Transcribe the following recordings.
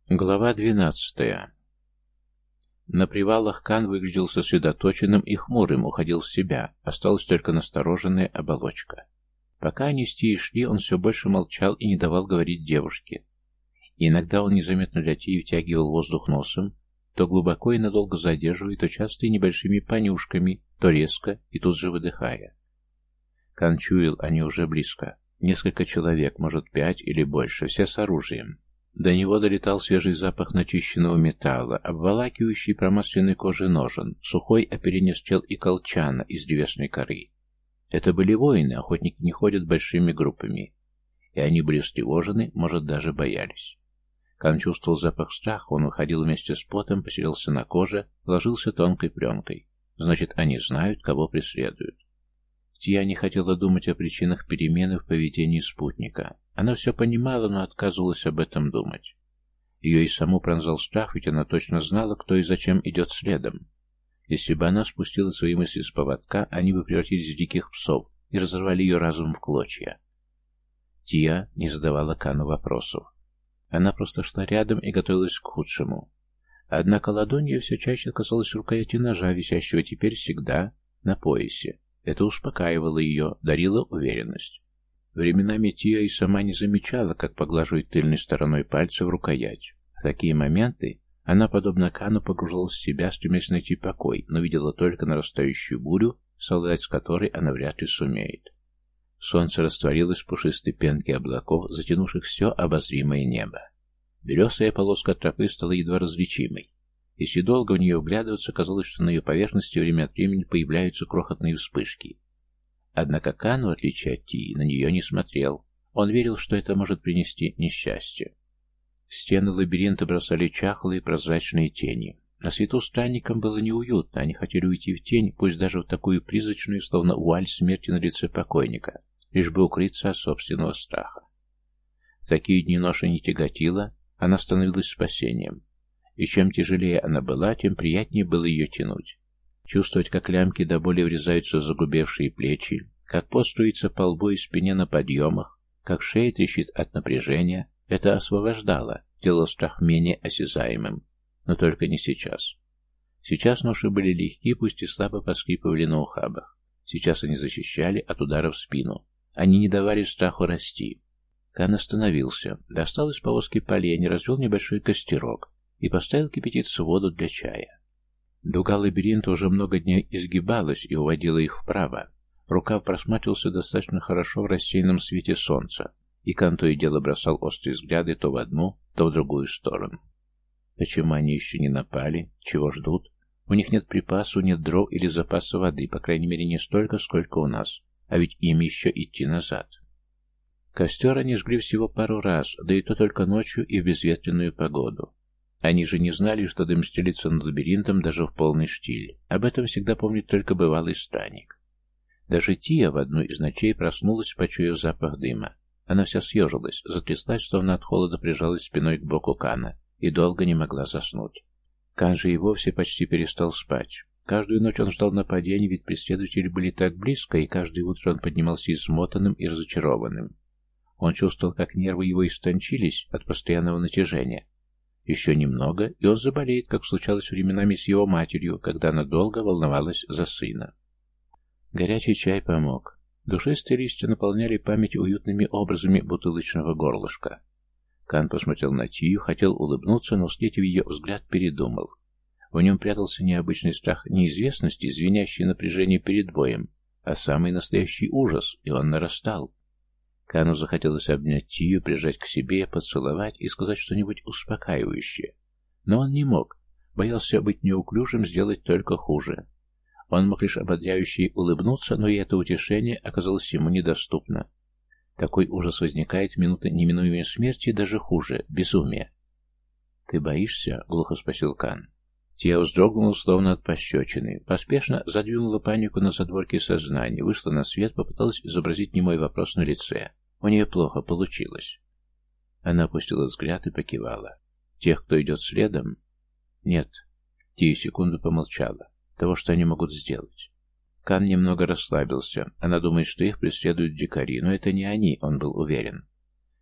Глава 12. На привалах Кан выглядел сосредоточенным и хмурым, уходил в себя, осталась только настороженная оболочка. Пока они с Тией шли, он все больше молчал и не давал говорить девушке. И иногда он незаметно для Тии втягивал воздух носом, то глубоко и надолго задерживая, то часто и небольшими понюшками, то резко и тут же выдыхая. Кан чуял, они уже близко. Несколько человек, может 5 или больше, все с оружием. До него долетал свежий запах начищенного металла, обволакивающий промасленной кожи ножен, сухой оперение стрел и колчана из древесной коры. Это были воины, охотники не ходят большими группами. И они были встревожены, может, даже боялись. Кан чувствовал запах страха, он выходил вместе с потом, поселился на коже, ложился тонкой пленкой. Значит, они знают, кого преследуют. Тия не хотела думать о причинах перемены в поведении спутника. Она все понимала, но отказывалась об этом думать. Ее и саму пронзал страх, ведь она точно знала, кто и зачем идет следом. Если бы она спустила свои мысли с поводка, они бы превратились в диких псов и разорвали ее разум в клочья. Тия не задавала Кану вопросов. Она просто шла рядом и готовилась к худшему. Однако ладонь ее все чаще касалась рукояти ножа, висящего теперь всегда на поясе. Это успокаивало ее, дарило уверенность. Временами Тия и сама не замечала, как поглаживает тыльной стороной пальца в рукоять. В такие моменты она, подобно Кану, погружалась в себя, стремясь найти покой, но видела только нарастающую бурю, совладать с которой она вряд ли сумеет. Солнце растворилось в пушистой пенке облаков, затянувших все обозримое небо. Белесая полоска тропы стала едва различимой. Если долго в нее вглядываться, казалось, что на ее поверхности время от времени появляются крохотные вспышки. Однако Кан, в отличие от Тии, на нее не смотрел. Он верил, что это может принести несчастье. Стены лабиринта бросали чахлые прозрачные тени. На свету странникам было неуютно, они хотели уйти в тень, пусть даже в такую призрачную, словно вуаль смерти на лице покойника, лишь бы укрыться от собственного страха. В такие дни ноша не тяготила, она становилась спасением. И чем тяжелее она была, тем приятнее было ее тянуть. Чувствовать, как лямки до боли врезаются в загубевшие плечи, как пот струится по лбу и спине на подъемах, как шея трещит от напряжения, это освобождало, делало страх менее осязаемым. Но только не сейчас. Сейчас ноши были легки, пусть и слабо поскрипывали на ухабах. Сейчас они защищали от удара в спину. Они не давали страху расти. Кан остановился, достал из повозки поленья, развел небольшой костерок и поставил кипятиться воду для чая. Дуга лабиринта уже много дней изгибалась и уводила их вправо. Рукав просматривался достаточно хорошо в рассеянном свете солнца, и Кан то и дело бросал острые взгляды то в одну, то в другую сторону. Почему они еще не напали? Чего ждут? У них нет припасов, нет дров или запаса воды, по крайней мере не столько, сколько у нас, а ведь им еще идти назад. Костер они жгли всего пару раз, да и то только ночью и в безветренную погоду. Они же не знали, что дым стелится над лабиринтом даже в полный штиль. Об этом всегда помнит только бывалый странник. Даже Тия в одну из ночей проснулась, почуяв запах дыма. Она вся съежилась, затряслась, словно от холода прижалась спиной к боку Кана, и долго не могла заснуть. Кан же и вовсе почти перестал спать. Каждую ночь он ждал нападений, ведь преследователи были так близко, и каждое утро он поднимался измотанным и разочарованным. Он чувствовал, как нервы его истончились от постоянного натяжения. Еще немного, и он заболеет, как случалось временами с его матерью, когда она долго волновалась за сына. Горячий чай помог. Душистые листья наполняли память уютными образами бутылочного горлышка. Кан посмотрел на Тию, хотел улыбнуться, но, встретив ее взгляд, передумал. В нем прятался необычный страх неизвестности, звенящий напряжение перед боем, а самый настоящий ужас, и он нарастал. Кану захотелось обнять Тию, прижать к себе, поцеловать и сказать что-нибудь успокаивающее. Но он не мог, боялся быть неуклюжим, сделать только хуже. Он мог лишь ободряюще улыбнуться, но и это утешение оказалось ему недоступно. Такой ужас возникает в минуты неминуемой смерти, даже хуже — безумия. «Ты боишься?» — глухо спросил Кан. Тия вздрогнула, словно от пощечины. Поспешно задвинула панику на задворке сознания, вышла на свет, попыталась изобразить немой вопрос на лице. У нее плохо получилось. Она опустила взгляд и покивала. «Тех, кто идет следом?» «Нет». Тия секунду помолчала. «Того, что они могут сделать». Кан немного расслабился. Она думает, что их преследуют дикари, но это не они, он был уверен.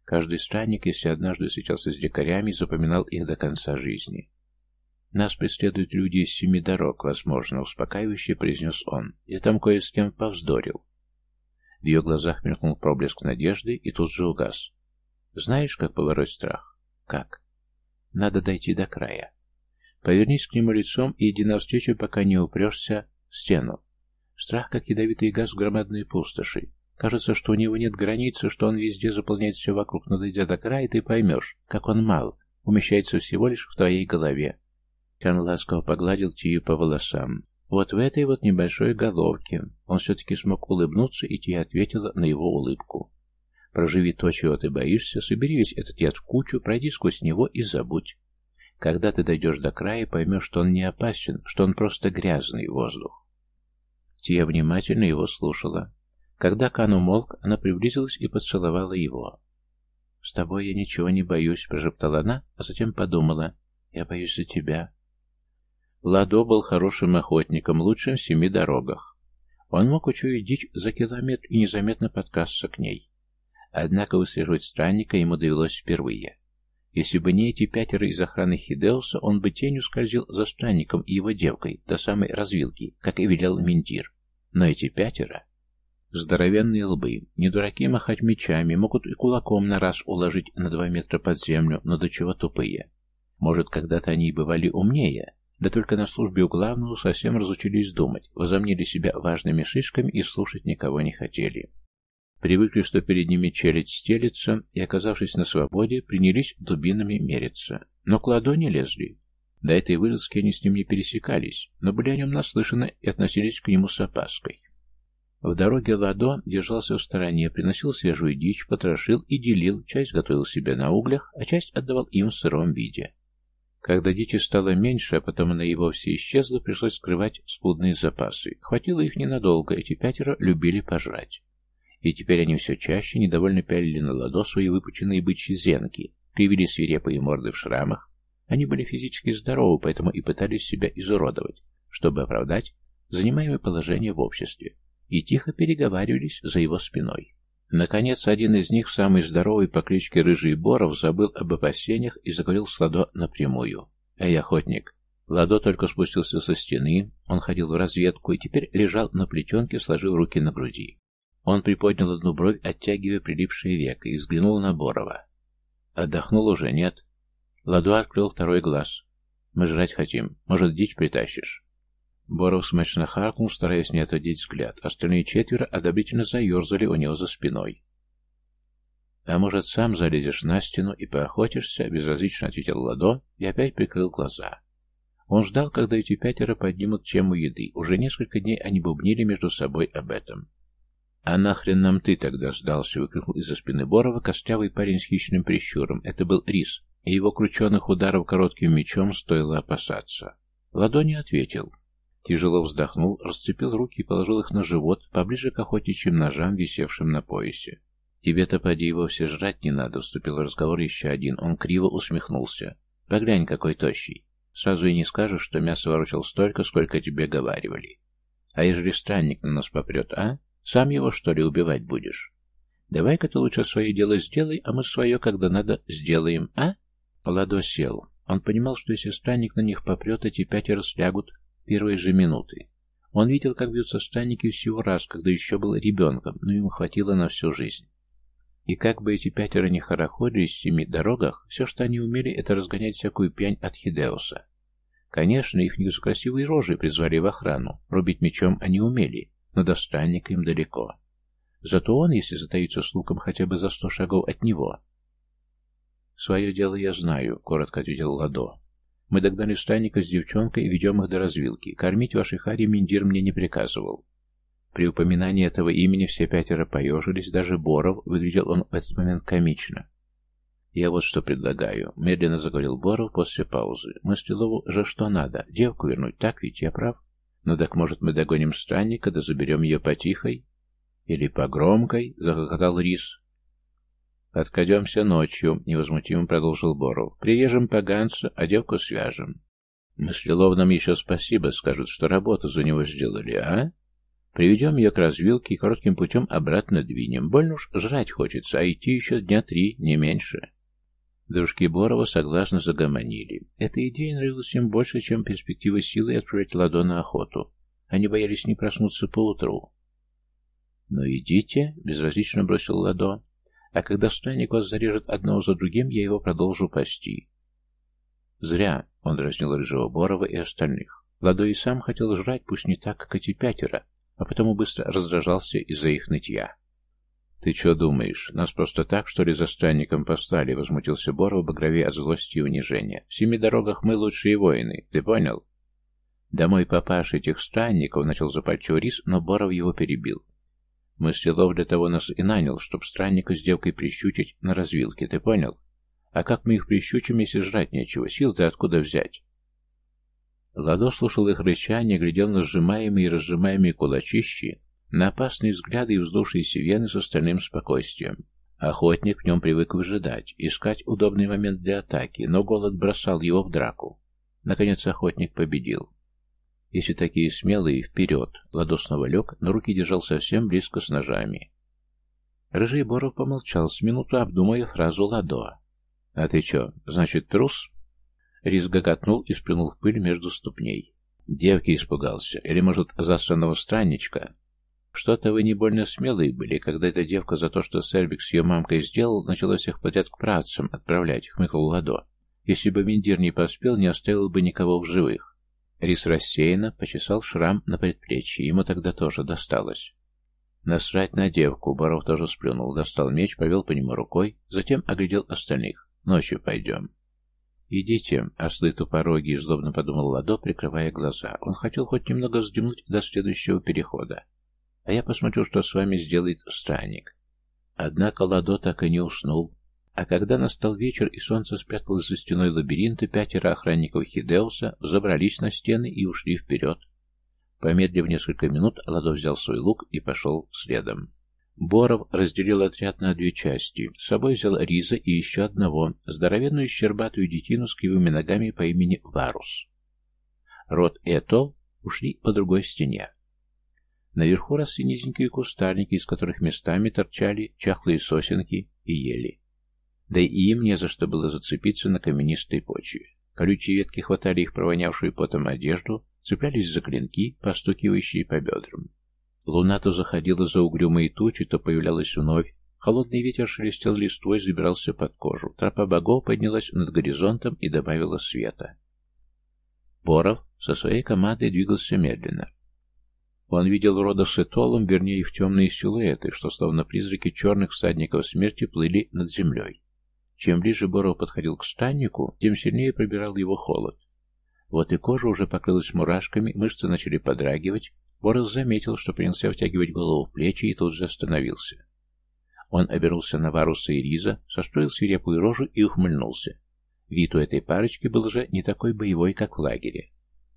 Каждый странник, если однажды встречался с дикарями, запоминал их до конца жизни. «Нас преследуют люди из 7 дорог, возможно», — успокаивающе произнес он. «Я там кое с кем повздорил». В ее глазах мелькнул проблеск надежды и тут же угас. «Знаешь, как побороть страх?» «Как?» «Надо дойти до края. Повернись к нему лицом и иди навстречу, пока не упрешься в стену. Страх, как ядовитый газ в громадной пустоши. Кажется, что у него нет границы, что он везде заполняет все вокруг, но дойдя до края, ты поймешь, как он мал, умещается всего лишь в твоей голове». Кан ласково погладил Тию по волосам. Вот в этой вот небольшой головке он все-таки смог улыбнуться, и Тия ответила на его улыбку. «Проживи то, чего ты боишься, собери весь этот яд в кучу, пройди сквозь него и забудь. Когда ты дойдешь до края, поймешь, что он не опасен, что он просто грязный воздух». Тия внимательно его слушала. Когда Кан умолк, она приблизилась и поцеловала его. «С тобой я ничего не боюсь», — прошептала она, а затем подумала. «Я боюсь за тебя». Ладо был хорошим охотником, лучшим в 7 дорогах. Он мог учуять дичь за километр и незаметно подкрасться к ней. Однако выслеживать странника ему довелось впервые. Если бы не эти 5 из охраны Хидеуса, он бы тенью скользил за странником и его девкой до самой развилки, как и велел Минтир. Но эти 5 здоровенные лбы, не дураки махать мечами, могут и кулаком на раз уложить на 2 метра под землю, но до чего тупые. Может, когда-то они и бывали умнее, да только на службе у главного совсем разучились думать, возомнили себя важными шишками и слушать никого не хотели. Привыкли, что перед ними челядь стелется, и, оказавшись на свободе, принялись дубинами мериться. Но к Ладо не лезли. До этой вылазки они с ним не пересекались, но были о нем наслышаны и относились к нему с опаской. В дороге Ладо держался в стороне, приносил свежую дичь, потрошил и делил, часть готовил себе на углях, а часть отдавал им в сыром виде. Когда дичи стало меньше, а потом она и вовсе исчезла, пришлось скрывать скудные запасы. Хватило их ненадолго, эти 5 любили пожрать. И теперь они все чаще недовольно пялили на Ладо свои выпученные бычьи зенки, кривили свирепые морды в шрамах. Они были физически здоровы, поэтому и пытались себя изуродовать, чтобы оправдать занимаемое положение в обществе, и тихо переговаривались за его спиной. Наконец, один из них, самый здоровый по кличке Рыжий Боров, забыл об опасениях и заговорил с Ладо напрямую. «Эй, охотник!» Ладо только спустился со стены, он ходил в разведку и теперь лежал на плетенке, сложив руки на груди. Он приподнял одну бровь, оттягивая прилипшие веко, и взглянул на Борова. «Отдохнул уже, нет?» Ладо открыл второй глаз. «Мы жрать хотим. Может, дичь притащишь?» Боров смачно харкнул, стараясь не отводить взгляд. Остальные 4 одобрительно заерзали у него за спиной. «А может, сам залезешь на стену и поохотишься?» — безразлично ответил Ладо и опять прикрыл глаза. Он ждал, когда эти 5 поднимут тему еды. Уже несколько дней они бубнили между собой об этом. «А нахрен нам ты тогда сдался?» — выкрикнул из-за спины Борова костлявый парень с хищным прищуром. Это был Рис, и его крученных ударов коротким мечом стоило опасаться. Ладо не ответил. Тяжело вздохнул, расцепил руки и положил их на живот, поближе к охотничьим ножам, висевшим на поясе. «Тебе-то, поди, вовсе жрать не надо», — вступил в разговор еще один. Он криво усмехнулся. «Поглянь, какой тощий. Сразу и не скажешь, что мясо ворочал столько, сколько тебе говаривали. А ежели странник на нас попрет, а? Сам его, что ли, убивать будешь? Давай-ка ты лучше свое дело сделай, а мы свое, когда надо, сделаем, а?» Ладо сел. Он понимал, что если странник на них попрет, эти 5 слягут первые же минуты. Он видел, как бьются странники всего раз, когда еще был ребенком, но ему хватило на всю жизнь. И как бы эти 5 не хорохорились в 7 дорогах, все, что они умели, это разгонять всякую пьянь от Хидеуса. Конечно, их не за красивые рожи призвали в охрану, рубить мечом они умели, но до странника им далеко. Зато он, если затаится с луком хотя бы за 100 шагов от него... «Свое дело я знаю», — коротко ответил Ладо. «Мы догнали странника с девчонкой и ведем их до развилки. Кормить вашей Хари Миндир мне не приказывал». При упоминании этого имени все 5 поежились, даже Боров, выглядел он в этот момент комично. «Я вот что предлагаю», — медленно заговорил Боров после паузы. «Мы Стрелову же что надо? Девку вернуть, так ведь я прав? Ну так, может, мы догоним странника, да заберем ее потихой?» «Или по громкой?» — захохотал Рис. «Открадемся ночью», — невозмутимо продолжил Боров. «Прирежем поганца, а девку свяжем. Мыслелов нам еще спасибо скажут, что работу за него сделали, а? Приведем ее к развилке и коротким путем обратно двинем. Больно уж жрать хочется, а идти еще дня 3, не меньше». Дружки Борова согласно загомонили. Эта идея нравилась им больше, чем перспектива силой отправить Ладо на охоту. Они боялись не проснуться поутру. «Ну идите», — безразлично бросил Ладо. «А когда странник вас зарежет одного за другим, я его продолжу пасти». «Зря», — он дразнил Рыжего, Борова и остальных. Ладо и сам хотел жрать, пусть не так, как эти 5, а потому быстро раздражался из-за их нытья. «Ты что думаешь, нас просто так, что ли, за странником послали?» — возмутился Боров, багровее от злости и унижения. «В 7 дорогах мы лучшие воины, ты понял?» «Да мой папаша этих странников», — начал запальчиво Рис, но Боров его перебил. «Мыслилов для того нас и нанял, чтоб странника с девкой прищучить на развилке, ты понял? А как мы их прищучим, если жрать нечего? Сил-то откуда взять?» Ладо слушал их рычание, глядел на сжимаемые и разжимаемые кулачищи, на опасные взгляды и вздувшиеся вены с остальным спокойствием. Охотник в нем привык выжидать, искать удобный момент для атаки, но голод бросал его в драку. Наконец охотник победил. Если такие смелые, вперед. Ладо снова лег, но руки держал совсем близко с ножами. Рыжий Боров помолчал, с минуту обдумывая фразу Ладо. «А ты че, значит, трус?» Рис гоготнул и сплюнул в пыль между ступней. «Девки испугался. Или, может, засранного странничка?» «Что-то вы не больно смелые были, когда эта девка за то, что Сербик с ее мамкой сделал, начала всех подряд к працам отправлять», — хмыкнул Ладо. «Если бы Миндир не поспел, не оставил бы никого в живых». Рис рассеянно почесал шрам на предплечье, ему тогда тоже досталось. «Насрать на девку», — Боров тоже сплюнул, достал меч, повел по нему рукой, затем оглядел остальных. «Ночью пойдем». «Идите, ослы тупороги», — злобно подумал Ладо, прикрывая глаза. Он хотел хоть немного вздремнуть до следующего перехода. «А я посмотрю, что с вами сделает странник». Однако Ладо так и не уснул. А когда настал вечер и солнце спряталось за стеной лабиринта, 5 охранников Хидеуса забрались на стены и ушли вперед. Помедлив несколько минут, Ладо взял свой лук и пошел следом. Боров разделил отряд на 2 части. С собой взял Риза и еще одного, здоровенную щербатую детину с кривыми ногами по имени Варус. Рот и Этол ушли по другой стене. Наверху росли низенькие кустарники, из которых местами торчали чахлые сосенки и ели. Да и им не за что было зацепиться на каменистой почве. Колючие ветки хватали их провонявшую потом одежду, цеплялись за клинки, постукивающие по бедрам. Луна то заходила за угрюмые тучи, то появлялась вновь. Холодный ветер шелестел листвой, забирался под кожу. Тропа богов поднялась над горизонтом и добавила света. Боров со своей командой двигался медленно. Он видел Рода с Этолом, вернее, их темные силуэты, что словно призраки черных всадников смерти плыли над землей. Чем ближе Боров подходил к страннику, тем сильнее пробирал его холод. Вот и кожа уже покрылась мурашками, мышцы начали подрагивать. Боров заметил, что принялся втягивать голову в плечи и тут же остановился. Он обернулся на Варуса и Риза, состроил свирепую рожу и ухмыльнулся. Вид у этой парочки был уже не такой боевой, как в лагере.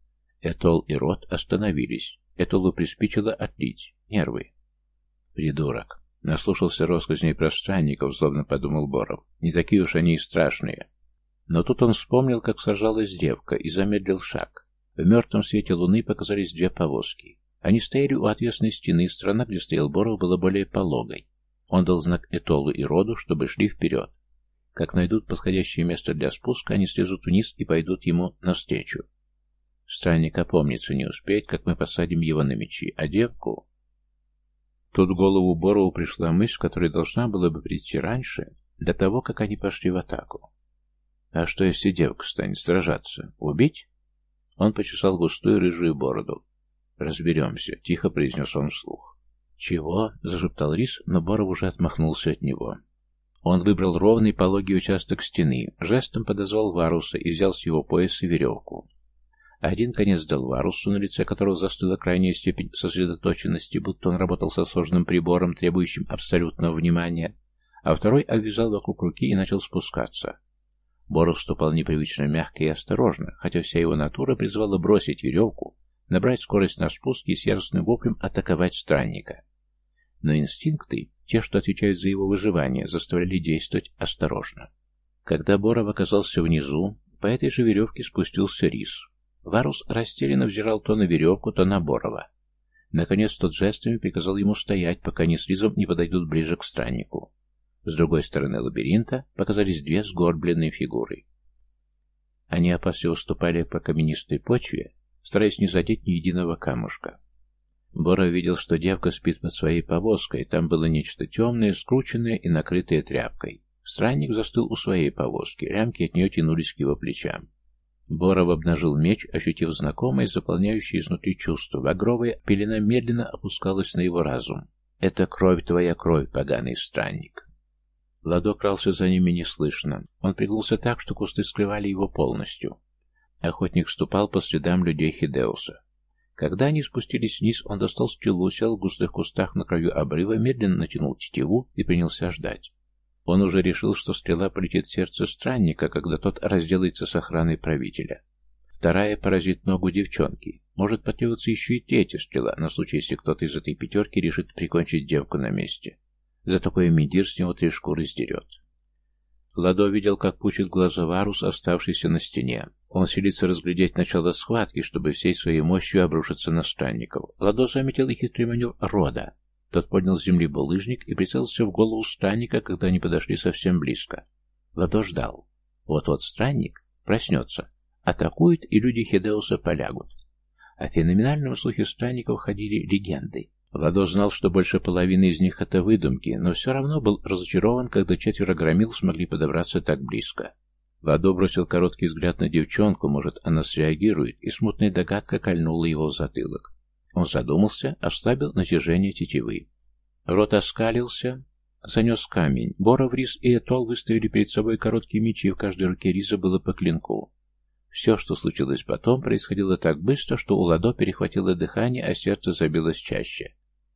Этол и Рот остановились. Этолу приспичило отлить. Нервы. «Придурок!» Наслушался россказней про странников, злобно подумал Боров. Не такие уж они и страшные. Но тут он вспомнил, как сражалась девка, и замедлил шаг. В мертвом свете луны показались 2 повозки. Они стояли у отвесной стены, сторона, где стоял Боров, была более пологой. Он дал знак Этолу и Роду, чтобы шли вперед. Как найдут подходящее место для спуска, они слезут вниз и пойдут ему навстречу. Странник опомниться не успеет, как мы посадим его на мечи, а девку... Тут в голову Борову пришла мысль, которая должна была бы прийти раньше, до того, как они пошли в атаку. А что, если девка станет сражаться? Убить? Он почесал густую рыжую бороду. «Разберемся», — тихо произнес он вслух. «Чего?» — зашептал Рис, но Боров уже отмахнулся от него. Он выбрал ровный пологий участок стены, жестом подозвал Варуса и взял с его пояса веревку. Один конец дал Варусу, на лице которого застыла крайняя степень сосредоточенности, будто он работал со сложным прибором, требующим абсолютного внимания, а второй обвязал вокруг руки и начал спускаться. Боров ступал непривычно мягко и осторожно, хотя вся его натура призвала бросить веревку, набрать скорость на спуске и с яростным воплем атаковать странника. Но инстинкты, те, что отвечают за его выживание, заставляли действовать осторожно. Когда Боров оказался внизу, по этой же веревке спустился Рис. Варус растерянно взирал то на веревку, то на Борова. Наконец тот жестами приказал ему стоять, пока они с Ризом не подойдут ближе к страннику. С другой стороны лабиринта показались две сгорбленные фигуры. Они опасливо ступали по каменистой почве, стараясь не задеть ни единого камушка. Бора видел, что девка спит под своей повозкой, там было нечто темное, скрученное и накрытое тряпкой. Странник застыл у своей повозки, лямки от нее тянулись к его плечам. Боров обнажил меч, ощутив знакомое, заполняющее изнутри чувство. Багровая пелена медленно опускалась на его разум. «Это кровь твоя кровь, поганый странник». Ладо крался за ними неслышно. Он пригнулся так, что кусты скрывали его полностью. Охотник ступал по следам людей Хидеуса. Когда они спустились вниз, он достал стрелу, сел в густых кустах на краю обрыва, медленно натянул тетиву и принялся ждать. Он уже решил, что стрела полетит в сердце странника, когда тот разделается с охраной правителя. Вторая поразит ногу девчонки. Может потребоваться еще и третья стрела, на случай, если кто-то из этой пятерки решит прикончить девку на месте. За такое Мидир с него 3 шкуры сдерет. Ладо видел, как пучит глаза Варус, оставшийся на стене. Он силится разглядеть начало схватки, чтобы всей своей мощью обрушиться на странников. Ладо заметил и хитрый маневр Рода. Тот поднял с земли булыжник и прицелился в голову странника, когда они подошли совсем близко. Ладо ждал. Вот-вот странник проснется, атакует, и люди Хидеуса полягут. О феноменальном слухе странников ходили легенды. Ладо знал, что больше половины из них это выдумки, но все равно был разочарован, когда 4 громил смогли подобраться так близко. Ладо бросил короткий взгляд на девчонку, может, она среагирует, и смутная догадка кольнула его в затылок. Он задумался, ослабил натяжение тетивы. Рот оскалился, занес камень. Боров, Риз и Этол выставили перед собой короткие мечи, и в каждой руке Риза было по клинку. Все, что случилось потом, происходило так быстро, что у Ладо перехватило дыхание, а сердце забилось чаще.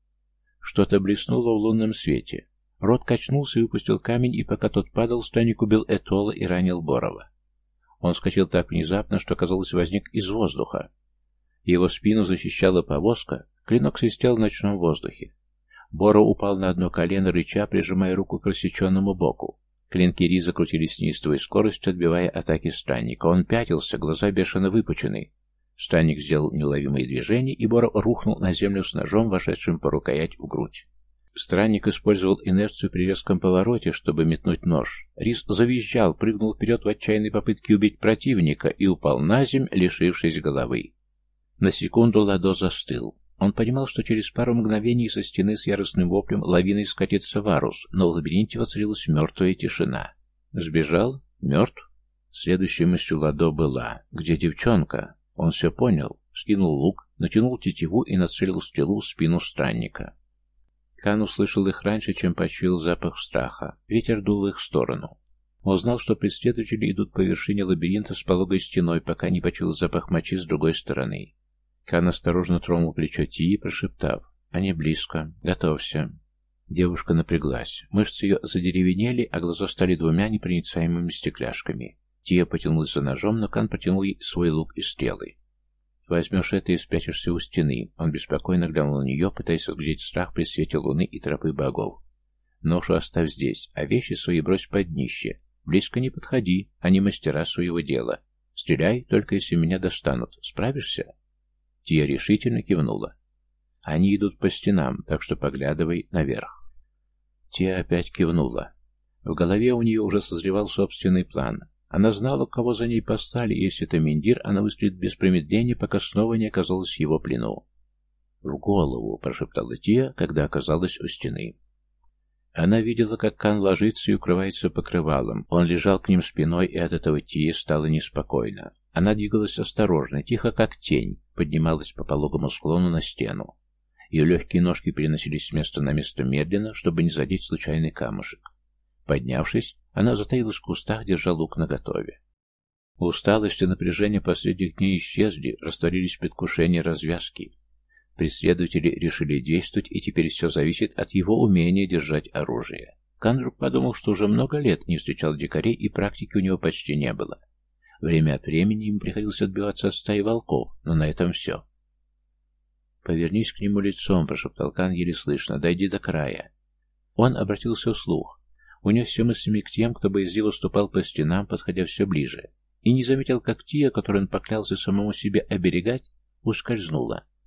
Что-то блеснуло в лунном свете. Рот качнулся и выпустил камень, и пока тот падал, странник убил Этола и ранил Борова. Он вскочил так внезапно, что, казалось, возник из воздуха. Его спину защищала повозка, клинок свистел в ночном воздухе. Боров упал на одно колено, рыча, прижимая руку к рассеченному боку. Клинки Риза крутились с неистовой скоростью, отбивая атаки странника. Он пятился, глаза бешено выпучены. Странник сделал неуловимые движения, и Боров рухнул на землю с ножом, вошедшим по рукоять в грудь. Странник использовал инерцию при резком повороте, чтобы метнуть нож. Риз завизжал, прыгнул вперед в отчаянной попытке убить противника и упал на землю, лишившись головы. На секунду Ладо застыл. Он понимал, что через пару мгновений со стены с яростным воплем лавиной скатится Варус, но в лабиринте воцарилась мертвая тишина. Сбежал? Мертв? Следующей мыслью Ладо была: где девчонка? Он все понял, скинул лук, натянул тетиву и нацелил стрелу в спину странника. Кан услышал их раньше, чем почуял запах страха. Ветер дул в их сторону. Он знал, что преследователи идут по вершине лабиринта с пологой стеной, пока не почуял запах мочи с другой стороны. Кан осторожно тронул плечо Тии, прошептав: «Они близко. Готовься». Девушка напряглась. Мышцы ее задеревенели, а глаза стали 2 непроницаемыми стекляшками. Тия потянулась за ножом, но Кан протянул ей свой лук и стрелы. «Возьмешь это и спрячешься у стены». Он беспокойно глянул на нее, пытаясь разглядеть страх при свете луны и тропы богов. «Ношу оставь здесь, а вещи свои брось под днище. Близко не подходи, они мастера своего дела. Стреляй, только если меня достанут. Справишься?» Тия решительно кивнула. «Они идут по стенам, так что поглядывай наверх». Тия опять кивнула. В голове у нее уже созревал собственный план. Она знала, кого за ней послали, и если это Миндир, она выстрелит без промедления, пока снова не оказалась в его плену. «В голову!» — прошептала Тия, когда оказалась у стены. Она видела, как Кан ложится и укрывается покрывалом. Он лежал к ним спиной, и от этого Тие стало неспокойно. Она двигалась осторожно, тихо, как тень, поднималась по пологому склону на стену. Ее легкие ножки переносились с места на место медленно, чтобы не задеть случайный камушек. Поднявшись, она затаилась в кустах, держа лук наготове. Усталость и напряжение последних дней исчезли, растворились в предвкушении развязки. Преследователи решили действовать, и теперь все зависит от его умения держать оружие. Кан вдруг подумал, что уже много лет не встречал дикарей, и практики у него почти не было. Время от времени ему приходилось отбиваться от стаи волков, но на этом все. «Повернись к нему лицом», — прошептал Кан еле слышно, — «дойди до края». Он обратился вслух, унесся мыслями к тем, кто боязливо ступал по стенам, подходя все ближе, и не заметил, как Тия, которую он поклялся самому себе оберегать, ускользнула,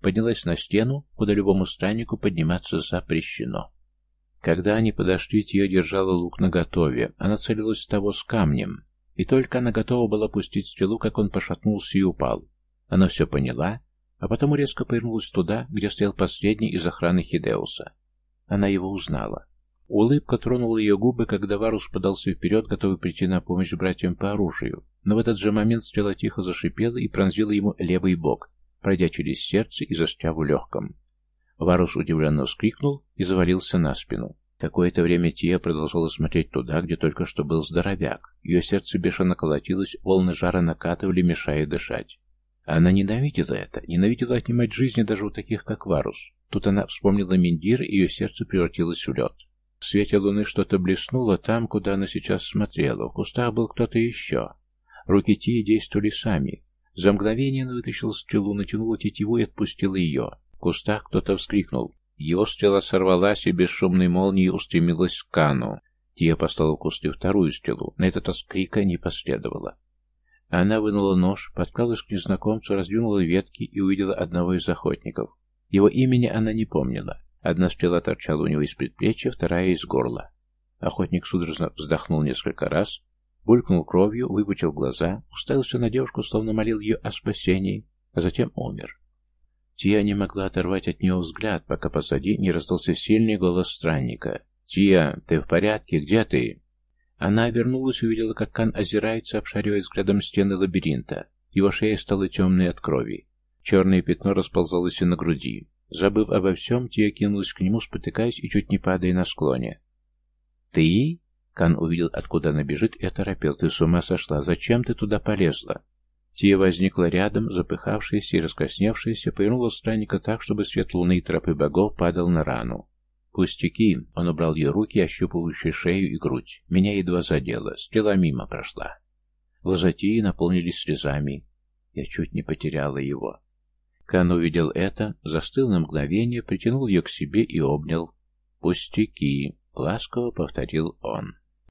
поднялась на стену, куда любому страннику подниматься запрещено. Когда они подошли, Тия держала лук наготове. Она целилась в того с камнем. И только она готова была пустить стрелу, как он пошатнулся и упал. Она все поняла, а потом резко повернулась туда, где стоял последний из охраны Хидеуса. Она его узнала. Улыбка тронула ее губы, когда Варус подался вперед, готовый прийти на помощь братьям по оружию. Но в этот же момент стрела тихо зашипела и пронзила ему левый бок, пройдя через сердце и застряв в легком. Варус удивленно вскрикнул и завалился на спину. Какое-то время Тия продолжала смотреть туда, где только что был здоровяк. Ее сердце бешено колотилось, волны жара накатывали, мешая дышать. Она ненавидела это, ненавидела отнимать жизни даже у таких, как Варус. Тут она вспомнила Миндир, и ее сердце превратилось в лед. В свете луны что-то блеснуло там, куда она сейчас смотрела. В кустах был кто-то еще. Руки Тии действовали сами. За мгновение она вытащила стрелу, натянула тетиву и отпустила ее. В кустах кто-то вскрикнул. Его стрела сорвалась и бесшумной молнией устремилась к Кану. Тия послала в кусты вторую стрелу. На этот раз крика не последовало. Она вынула нож, подкралась к незнакомцу, раздвинула ветки и увидела одного из охотников. Его имени она не помнила. Одна стрела торчала у него из предплечья, вторая из горла. Охотник судорожно вздохнул несколько раз, булькнул кровью, выпучил глаза, уставился на девушку, словно молил ее о спасении, а затем умер. Тия не могла оторвать от него взгляд, пока позади не раздался сильный голос странника. «Тия, ты в порядке? Где ты?» Она обернулась и увидела, как Кан озирается, обшаривая взглядом стены лабиринта. Его шея стала темной от крови. Черное пятно расползалось и на груди. Забыв обо всем, Тия кинулась к нему, спотыкаясь и чуть не падая на склоне. «Ты?» Кан увидел, откуда она бежит, и оторопел. «Ты с ума сошла? Зачем ты туда полезла?» Тия возникла рядом, запыхавшаяся и раскрасневшаяся, повернула странника так, чтобы свет луны и тропы богов падал на рану. «Пустяки!» — он убрал ее руки, ощупывающие шею и грудь. Меня едва задело, стрела мимо прошла. Глаза Тии наполнились слезами. Я чуть не потеряла его. Кан увидел это, застыл на мгновение, притянул ее к себе и обнял. «Пустяки!» — ласково повторил он.